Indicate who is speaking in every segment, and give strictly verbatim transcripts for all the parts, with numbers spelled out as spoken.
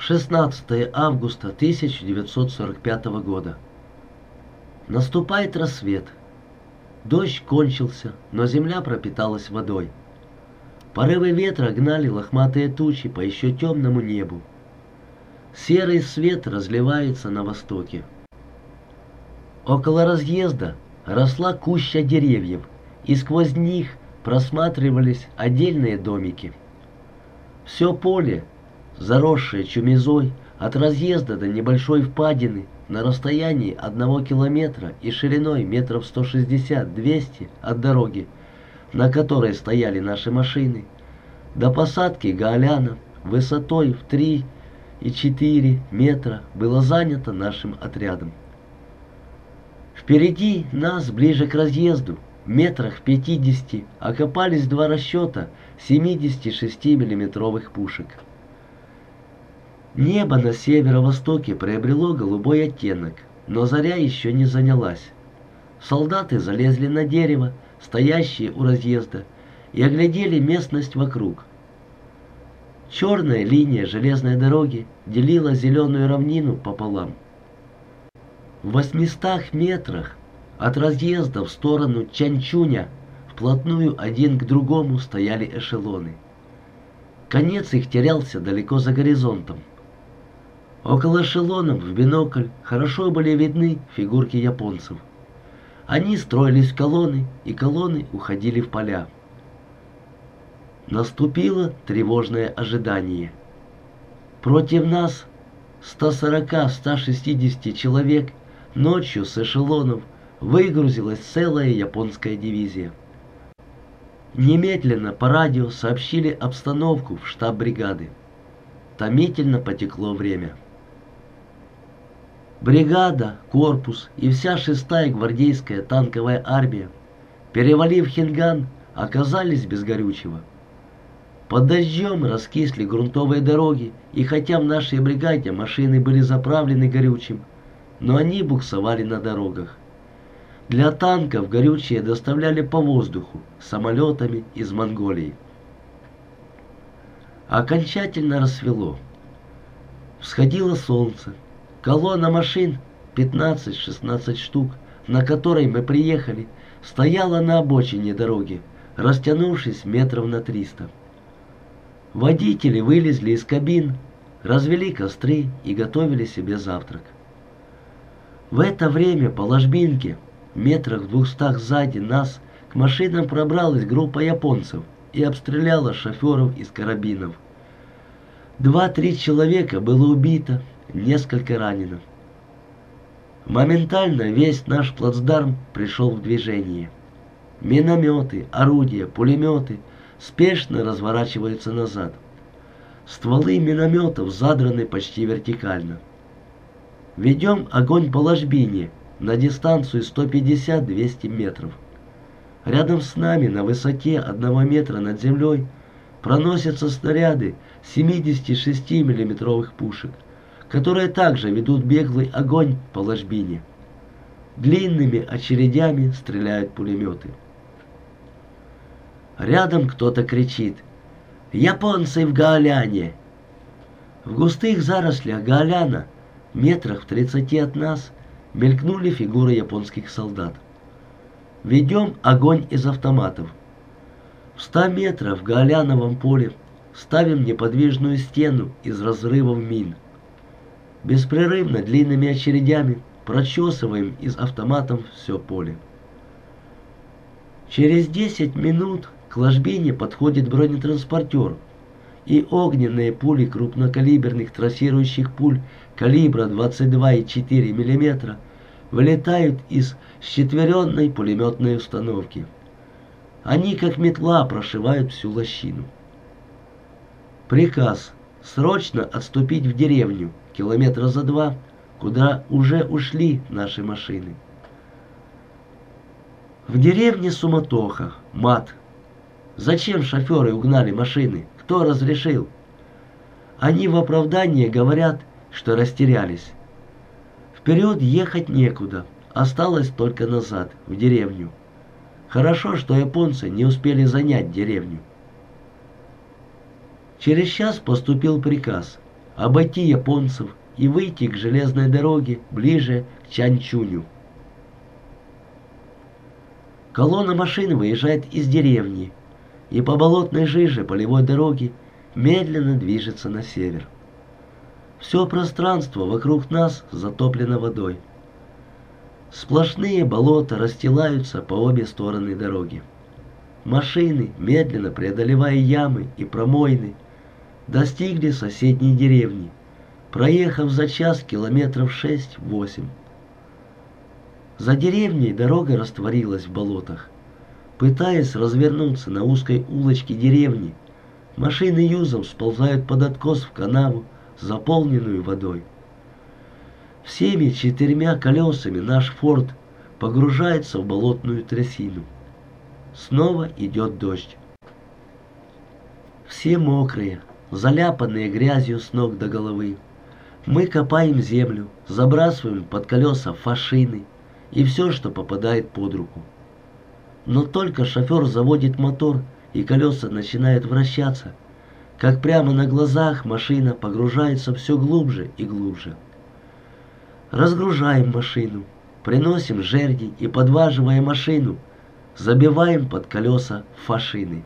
Speaker 1: шестнадцатое августа тысяча девятьсот сорок пятого года. Наступает рассвет. Дождь кончился, но земля пропиталась водой. Порывы ветра гнали лохматые тучи по еще темному небу. Серый свет разливается на востоке. Около разъезда росла куща деревьев, и сквозь них просматривались отдельные домики. Все поле, заросшее чумизой, от разъезда до небольшой впадины на расстоянии одного километра и шириной метров сто шестьдесят-двести от дороги, на которой стояли наши машины, до посадки Гаоляна высотой в три и четыре метра было занято нашим отрядом. Впереди нас, ближе к разъезду, метрах в пятидесяти, окопались два расчета семидесятишестимиллиметровых пушек. Небо на северо-востоке приобрело голубой оттенок, но заря еще не занялась. Солдаты залезли на дерево, стоящее у разъезда, и оглядели местность вокруг. Черная линия железной дороги делила зеленую равнину пополам. В восьмистах метрах от разъезда в сторону Чанчуня вплотную один к другому стояли эшелоны. Конец их терялся далеко за горизонтом. Около эшелонов в бинокль хорошо были видны фигурки японцев. Они строились в колонны, и колонны уходили в поля. Наступило тревожное ожидание. Против нас ста сорока — ста шестидесяти человек ночью с эшелонов выгрузилась целая японская дивизия. Немедленно по радио сообщили обстановку в штаб бригады. Томительно потекло время. Бригада, корпус и вся шестая гвардейская танковая армия, перевалив Хинган, оказались без горючего. Под дождем раскисли грунтовые дороги, и хотя в нашей бригаде машины были заправлены горючим, но они буксовали на дорогах. Для танков горючее доставляли по воздуху, самолетами из Монголии. Окончательно рассвело. Всходило солнце. Колонна машин, пятнадцать-шестнадцать штук, на которой мы приехали, стояла на обочине дороги, растянувшись метров на триста. Водители вылезли из кабин, развели костры и готовили себе завтрак. В это время по ложбинке, метрах в двухстах сзади нас, к машинам пробралась группа японцев и обстреляла шоферов из карабинов. Два-три человека было убито, несколько ранено. Моментально весь наш плацдарм пришел в движение. Минометы, орудия, пулеметы спешно разворачиваются назад. Стволы минометов задраны почти вертикально. Ведем огонь по ложбине на дистанцию сто пятьдесят — двести метров. Рядом с нами на высоте одного метра над землей проносятся снаряды семидесятишестимиллиметровых пушек, которые также ведут беглый огонь по ложбине. Длинными очередями стреляют пулеметы. Рядом кто-то кричит: «Японцы в Гаоляне!» В густых зарослях Гаоляна, метрах в тридцати от нас, мелькнули фигуры японских солдат. Ведем огонь из автоматов. В ста метрах в Гаоляновом поле ставим неподвижную стену из разрывов мин. Беспрерывно длинными очередями прочесываем из автоматов все поле. Через десять минут к ложбине подходит бронетранспортер, и огненные пули крупнокалиберных трассирующих пуль калибра двадцать два и четыре миллиметра вылетают из счетверенной пулеметной установки. Они, как метла, прошивают всю лощину. Приказ срочно отступить в деревню, километра за два, куда уже ушли наши машины. В деревне суматоха, мат. Зачем шоферы угнали машины? Кто разрешил? Они в оправдание говорят, что растерялись. Вперед ехать некуда, осталось только назад, в деревню. Хорошо, что японцы не успели занять деревню. Через час поступил приказ обойти японцев и выйти к железной дороге ближе к Чанчуню. Колонна машин выезжает из деревни и по болотной жиже полевой дороги медленно движется на север. Все пространство вокруг нас затоплено водой. Сплошные болота расстилаются по обе стороны дороги. Машины, медленно преодолевая ямы и промоины, достигли соседней деревни, проехав за час километров шесть-восемь. За деревней дорога растворилась в болотах. Пытаясь развернуться на узкой улочке деревни, машины юзом сползают под откос в канаву, заполненную водой. Всеми четырьмя колесами наш форт погружается в болотную трясину. Снова идет дождь. Все мокрые, заляпанные грязью с ног до головы. Мы копаем землю, забрасываем под колеса фашины и все, что попадает под руку. Но только шофер заводит мотор и колеса начинают вращаться, как прямо на глазах машина погружается все глубже и глубже. Разгружаем машину, приносим жерди и, подваживая машину, забиваем под колеса фашины.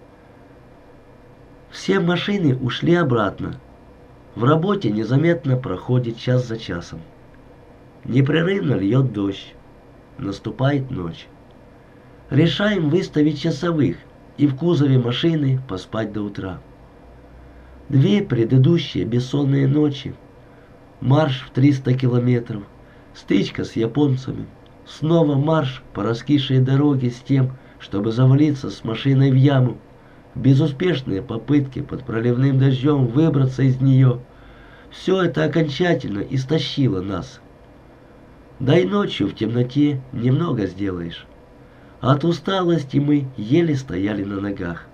Speaker 1: Все машины ушли обратно. В работе незаметно проходит час за часом. Непрерывно льет дождь. Наступает ночь. Решаем выставить часовых и в кузове машины поспать до утра. Две предыдущие бессонные ночи, марш в триста километров, стычка с японцами, снова марш по раскисшей дороге с тем, чтобы завалиться с машиной в яму, безуспешные попытки под проливным дождем выбраться из нее. Все это окончательно истощило нас. Да и ночью в темноте немного сделаешь. От усталости мы еле стояли на ногах.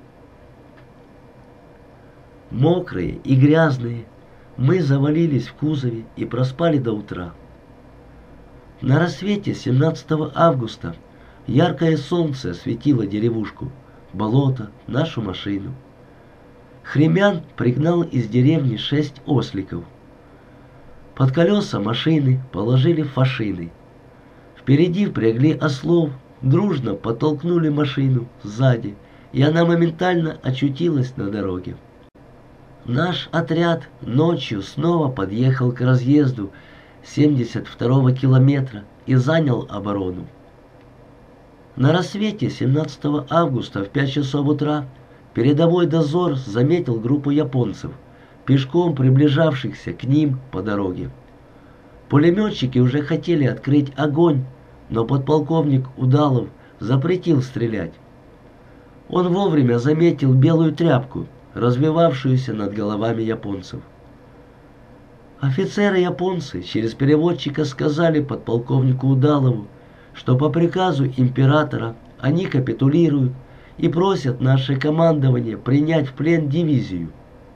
Speaker 1: Мокрые и грязные, мы завалились в кузове и проспали до утра. На рассвете семнадцатого августа яркое солнце осветило деревушку, болото, нашу машину. Хремян пригнал из деревни шесть осликов. Под колеса машины положили фашины. Впереди впрягли ослов, дружно подтолкнули машину сзади, и она моментально очутилась на дороге. Наш отряд ночью снова подъехал к разъезду семьдесят второго километра и занял оборону. На рассвете семнадцатого августа в пять часов утра передовой дозор заметил группу японцев, пешком приближавшихся к ним по дороге. Пулеметчики уже хотели открыть огонь, но подполковник Удалов запретил стрелять. Он вовремя заметил белую тряпку, развевавшуюся над головами японцев. Офицеры-японцы через переводчика сказали подполковнику Удалову, что по приказу императора они капитулируют и просят наше командование принять в плен дивизию.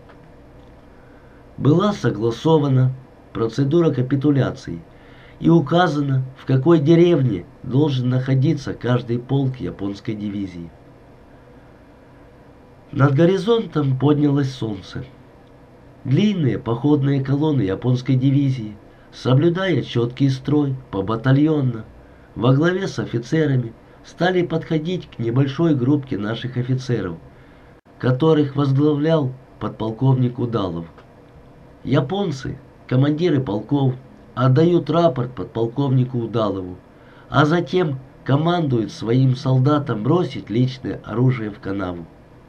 Speaker 1: Была согласована процедура капитуляции и указано, в какой деревне должен находиться каждый полк японской дивизии. Над горизонтом поднялось солнце. Длинные походные колонны японской дивизии, соблюдая четкий строй побатальонно, во главе с офицерами, стали подходить к небольшой группке наших офицеров, которых возглавлял подполковник Удалов. Японцы, командиры полков, отдают рапорт подполковнику Удалову, а затем командуют своим солдатам бросить личное оружие в канаву.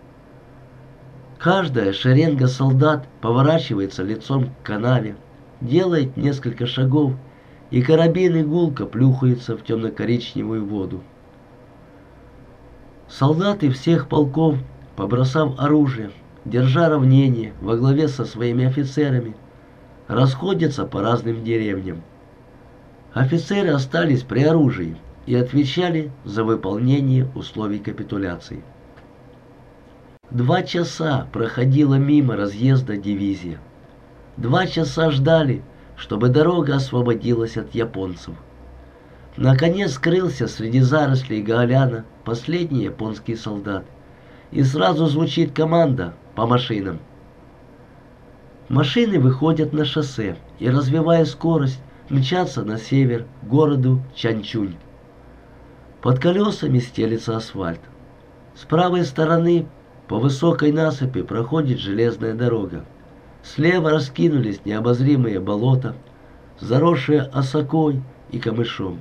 Speaker 1: Каждая шеренга солдат поворачивается лицом к канаве, делает несколько шагов, и карабины гулко плюхаются в темно-коричневую воду. Солдаты всех полков, побросав оружие, держа равнение во главе со своими офицерами, расходятся по разным деревням. Офицеры остались при оружии и отвечали за выполнение условий капитуляции. Два часа проходила мимо разъезда дивизия. Два часа ждали, чтобы дорога освободилась от японцев. Наконец скрылся среди зарослей гаоляна последний японский солдат, и сразу звучит команда по машинам. Машины выходят на шоссе и, развивая скорость, мчатся на север к городу Чанчунь. Под колесами стелется асфальт. С правой стороны по высокой насыпи проходит железная дорога. Слева раскинулись необозримые болота, заросшие осокой и камышом.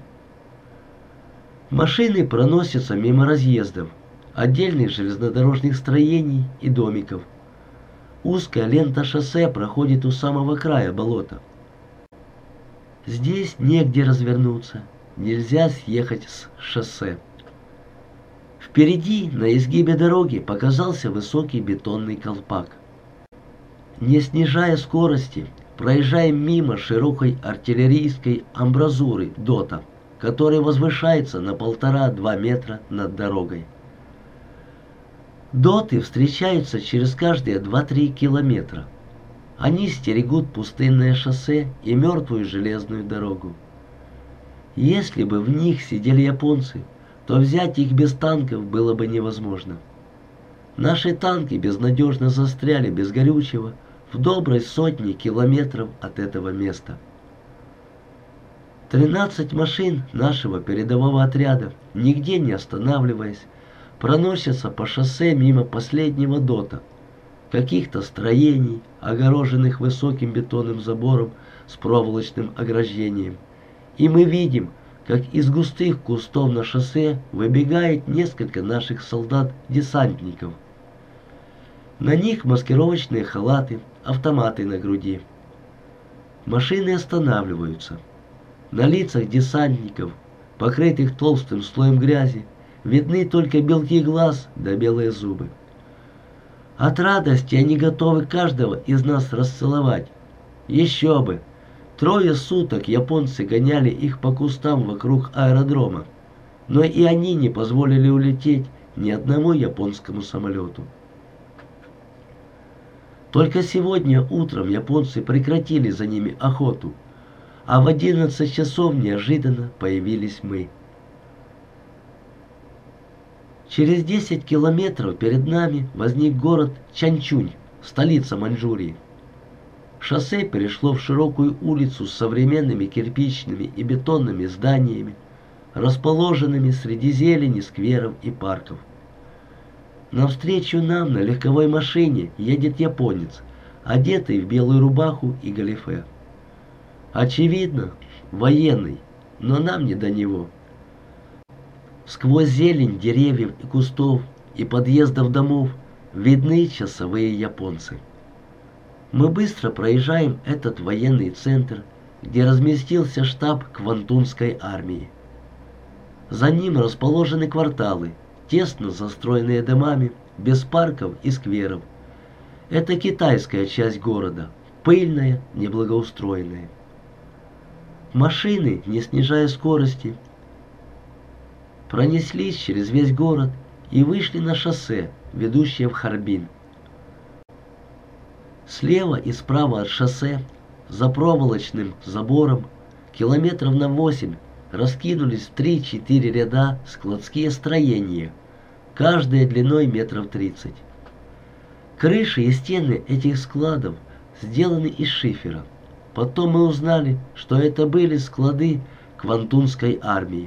Speaker 1: Машины проносятся мимо разъездов, отдельных железнодорожных строений и домиков. Узкая лента шоссе проходит у самого края болота. Здесь негде развернуться, нельзя съехать с шоссе. Впереди, на изгибе дороги, показался высокий бетонный колпак. Не снижая скорости, проезжаем мимо широкой артиллерийской амбразуры ДОТа, который возвышается на полтора-два метра над дорогой. ДОТы встречаются через каждые два-три километра. Они стерегут пустынное шоссе и мертвую железную дорогу. Если бы в них сидели японцы, то взять их без танков было бы невозможно. Наши танки безнадежно застряли без горючего в доброй сотне километров от этого места. Тринадцать машин нашего передового отряда, нигде не останавливаясь, проносятся по шоссе мимо последнего ДОТа, каких-то строений, огороженных высоким бетонным забором с проволочным ограждением, и мы видим, как из густых кустов на шоссе выбегает несколько наших солдат-десантников. На них маскировочные халаты, автоматы на груди. Машины останавливаются. На лицах десантников, покрытых толстым слоем грязи, видны только белки глаз да белые зубы. От радости они готовы каждого из нас расцеловать. Еще бы! Трое суток японцы гоняли их по кустам вокруг аэродрома, но и они не позволили улететь ни одному японскому самолету. Только сегодня утром японцы прекратили за ними охоту, а в одиннадцать часов неожиданно появились мы. Через десять километров перед нами возник город Чанчунь, столица Маньчжурии. Шоссе перешло в широкую улицу с современными кирпичными и бетонными зданиями, расположенными среди зелени, скверов и парков. Навстречу нам на легковой машине едет японец, одетый в белую рубаху и галифе. Очевидно, военный, но нам не до него. Сквозь зелень деревьев и кустов и подъездов домов видны часовые японцы. Мы быстро проезжаем этот военный центр, где разместился штаб Квантунской армии. За ним расположены кварталы, тесно застроенные домами, без парков и скверов. Это китайская часть города, пыльная, неблагоустроенная. Машины, не снижая скорости, пронеслись через весь город и вышли на шоссе, ведущее в Харбин. Слева и справа от шоссе, за проволочным забором, километров на восемь, раскинулись в три-четыре ряда складские строения, каждое длиной метров тридцать. Крыши и стены этих складов сделаны из шифера. Потом мы узнали, что это были склады Квантунской армии.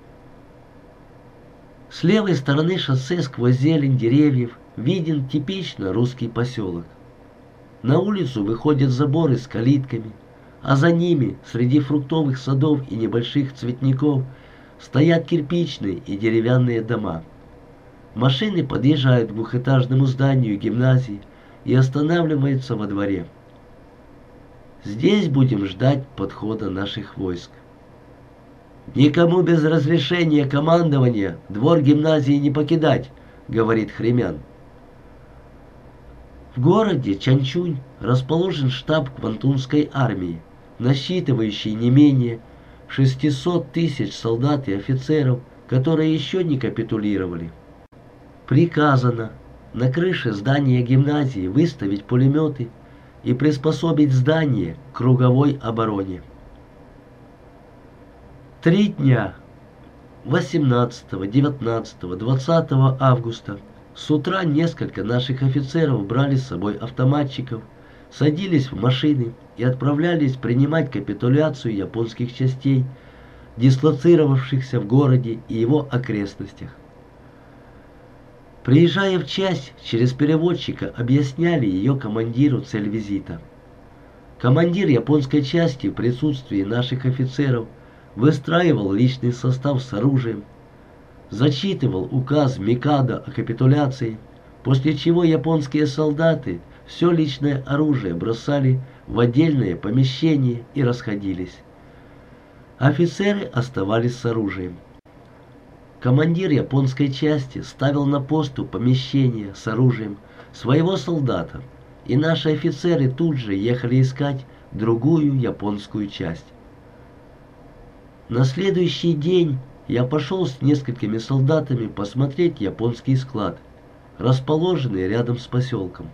Speaker 1: С левой стороны шоссе сквозь зелень деревьев виден типично русский поселок. На улицу выходят заборы с калитками, а за ними, среди фруктовых садов и небольших цветников, стоят кирпичные и деревянные дома. Машины подъезжают к двухэтажному зданию гимназии и останавливаются во дворе. Здесь будем ждать подхода наших войск. «Никому без разрешения командования двор гимназии не покидать», — говорит Хремян. В городе Чанчунь расположен штаб Квантунской армии, насчитывающий не менее шестисот тысяч солдат и офицеров, которые еще не капитулировали. Приказано на крыше здания гимназии выставить пулеметы и приспособить здание к круговой обороне. Три дня восемнадцатого, девятнадцатого, двадцатого августа с утра несколько наших офицеров брали с собой автоматчиков, садились в машины и отправлялись принимать капитуляцию японских частей, дислоцировавшихся в городе и его окрестностях. Приезжая в часть, через переводчика объясняли ее командиру цель визита. Командир японской части в присутствии наших офицеров выстраивал личный состав с оружием, зачитывал указ Микадо о капитуляции, после чего японские солдаты все личное оружие бросали в отдельное помещение и расходились. Офицеры оставались с оружием. Командир японской части ставил на посту помещение с оружием своего солдата, и наши офицеры тут же ехали искать другую японскую часть. На следующий день я пошел с несколькими солдатами посмотреть японский склад, расположенный рядом с поселком.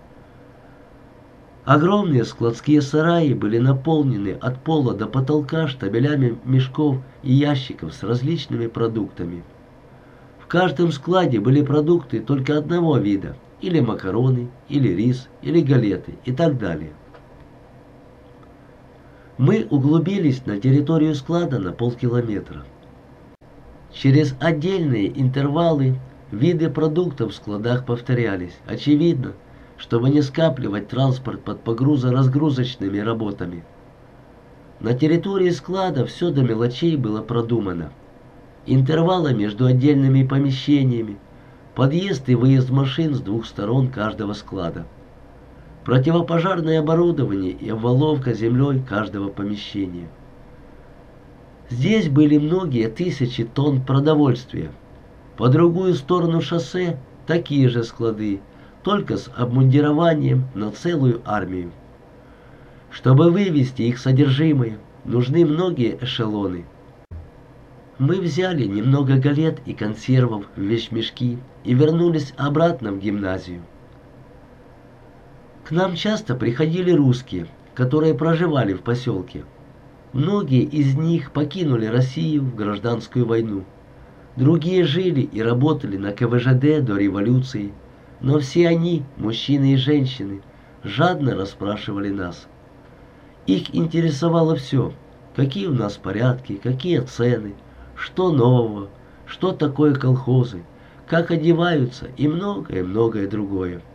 Speaker 1: Огромные складские сараи были наполнены от пола до потолка штабелями мешков и ящиков с различными продуктами. В каждом складе были продукты только одного вида, или макароны, или рис, или галеты и так далее. Мы углубились на территорию склада на полкилометра. Через отдельные интервалы виды продуктов в складах повторялись, очевидно, чтобы не скапливать транспорт под погрузо-разгрузочными работами. На территории склада все до мелочей было продумано. Интервалы между отдельными помещениями, подъезд и выезд машин с двух сторон каждого склада, противопожарное оборудование и обваловка землей каждого помещения. Здесь были многие тысячи тонн продовольствия. По другую сторону шоссе такие же склады, только с обмундированием на целую армию. Чтобы вывести их содержимое, нужны многие эшелоны. Мы взяли немного галет и консервов в вещмешки и вернулись обратно в гимназию. К нам часто приходили русские, которые проживали в поселке. Многие из них покинули Россию в гражданскую войну. Другие жили и работали на ка вэ жэ дэ до революции, но все они, мужчины и женщины, жадно расспрашивали нас. Их интересовало все: какие у нас порядки, какие цены, что нового, что такое колхозы, как одеваются и многое-многое другое.